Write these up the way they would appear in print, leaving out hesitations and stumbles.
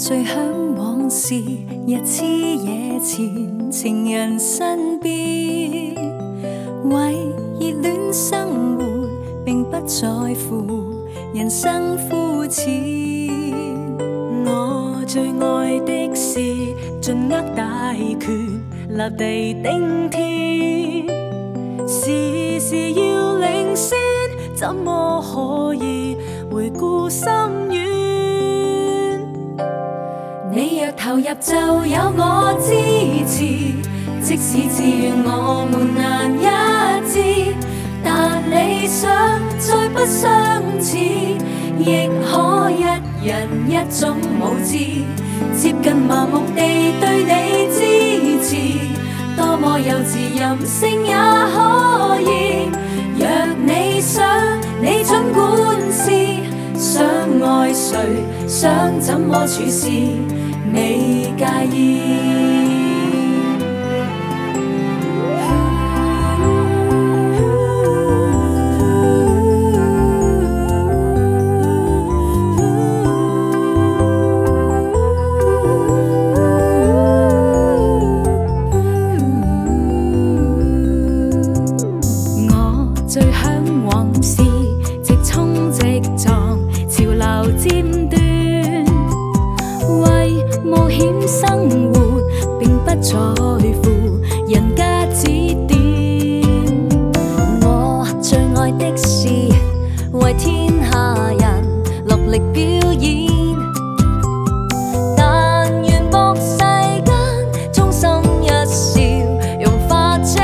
最向往是日痴夜前情人身邊，為熱戀生活並不在乎人生膚淺。 我最愛的是盡握大權立地頂天，時時要領先，怎麼可以回顧深淵？ 你若投入就有我支持，即使自願我們難一致，但理想再不相似，亦可一人一種舞姿，接近麻木地對你支持，多麼幼稚任性也可以。若你想，你儘管試，想愛誰，想怎麼處事，未介意。 最向往是直衝直撞，潮流尖端，為冒險生活並不在乎人家指點。 我最愛的是為天下人落力表演，但願博世間衷心一笑，融化這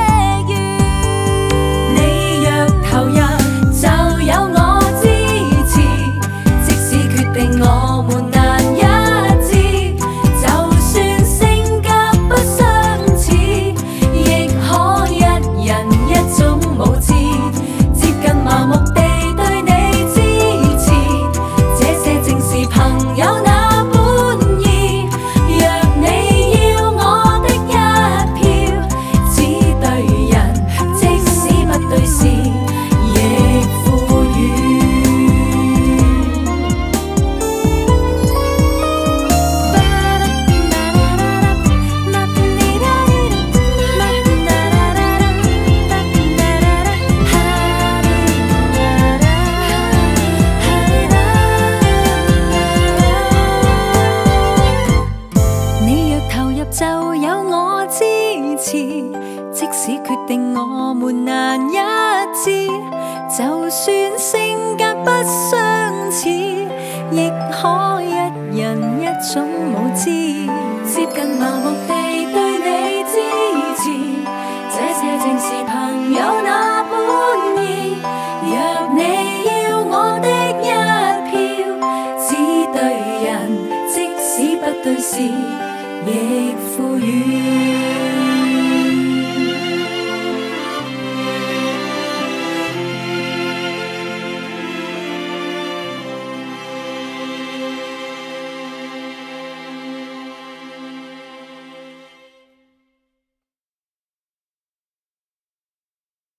投入就有我支持，即使決定我們難一致，就算性格不相似，亦可一人一種舞姿，接近麻木地對你支持，這些正是朋友那本意。若你要我的一票，只對人，即使不對事，就有我支持，即使決定我們難一致，就算性格不相似，亦可一人一種舞姿，接近麻木地對你支持，這些正是朋友那本意。若你要我的一票，只對人，即使不對事，亦富裕。